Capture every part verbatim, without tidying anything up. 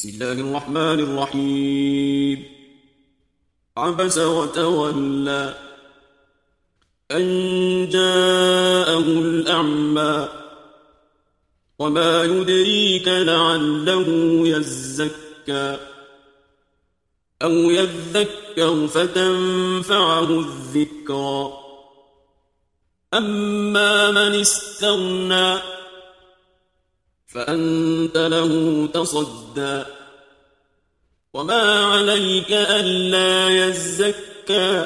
بسم الله الرحمن الرحيم. عبس وتولى أن جاءه الأعمى وما يدريك لعله يزكى أو يذكر فتنفعه الذكرى. أما من استغنى فأنت له تصدى وما عليك ألا يزكى.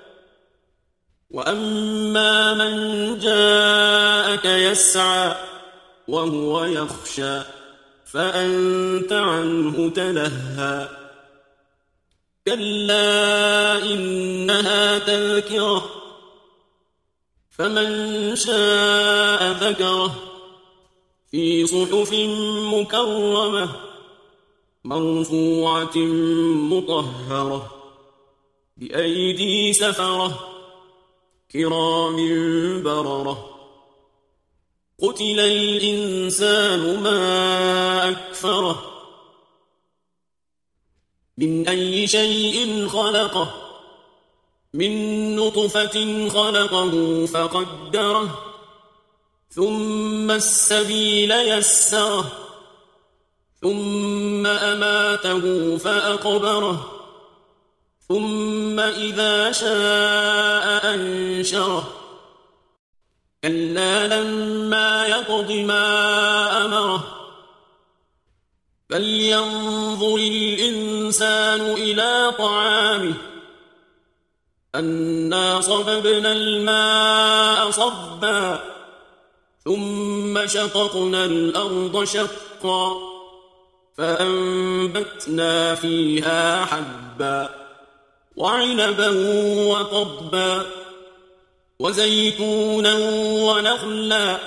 وأما من جاءك يسعى وهو يخشى فأنت عنه تلهى. كلا إنها تذكرة فمن شاء ذكره في صحف مكرمة مرفوعة مطهرة بأيدي سفرة كرام بررة. قتل الإنسان ما أكفره من أي شيء خلقه من نطفة خلقه فقدره ثم السبيل يسره ثم أماته فأقبره ثم إذا شاء أنشره. كلا لما يقض ما أمره فلينظر الإنسان إلى طعامه أنا صببنا الماء صبا ثم شققنا الأرض شقا فأنبتنا فيها حبا وعنبا وقضبا وزيتونا ونخلا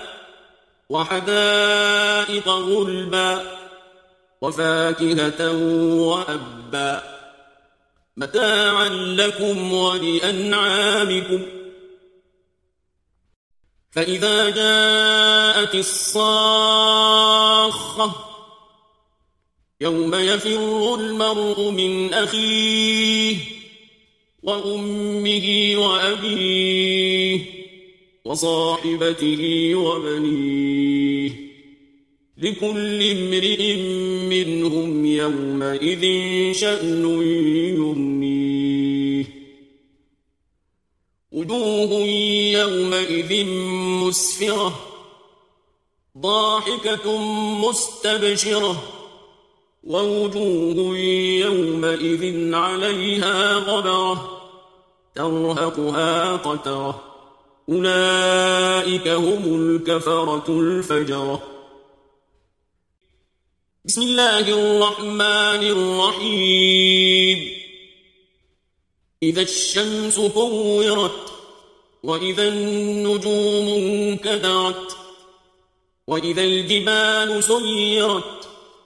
وحدائق غلبا وفاكهة وأبا متاعا لكم ولأنعامكم. فإذا جاءت الصاخة يوم يفر المرء من أخيه وأمه وأبيه وصاحبته وبنيه لكل امرئ منهم يومئذ شأن يغنيه. وجوه يومئذ مسفرة ضاحكة مستبشرة ووجوه يومئذ عليها غبرة ترهقها قترة أولئك هم الكفرة الفجرة. بسم الله الرحمن الرحيم. إذا الشمس كورت وإذا النجوم انكدرت وإذا الجبال سيرت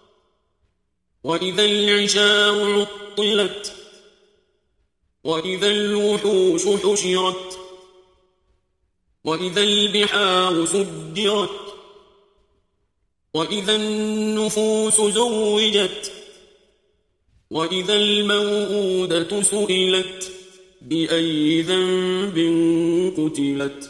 وإذا العشار عطلت وإذا الوحوش حشرت وإذا البحار سجرت وإذا النفوس زوجت وإذا الموءودة سئلت بأي ذنب قتلت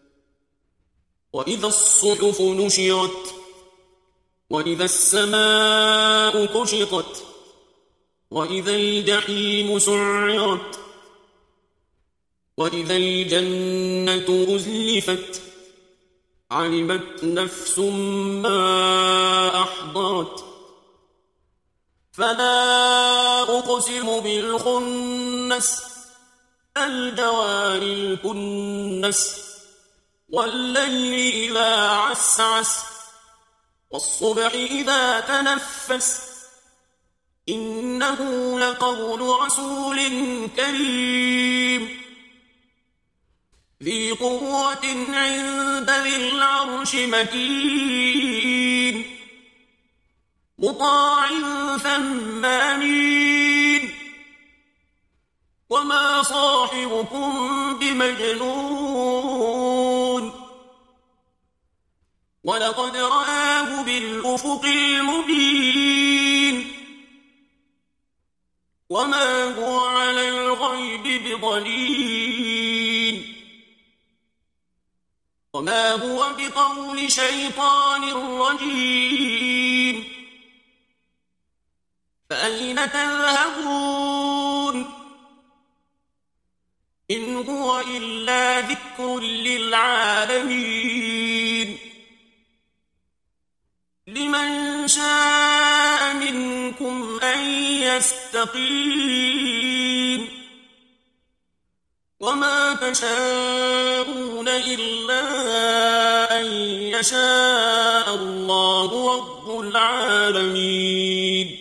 وإذا الصحف نشرت وإذا السماء كشطت وإذا الجحيم سعرت وإذا الجنة أزلفت علمت نفس ما أحضرت. فلا أقسم بالخنس الجوار الكنس والليل إذا عسعس والصبح إذا تنفس إنه لقول رسول كريم ذي قوة عند ذي العرش مكين مطاع ثم أمين وما صاحبكم بمجنون ولقد رآه بالأفق المبين وما هو على الغيب بضنين وما هو بقول شيطان رجيم فأين تذهبون إن هو إلا ذكر للعالمين لمن شاء منكم أن يستقيم وما تشاءون إلا أن يشاء الله رب العالمين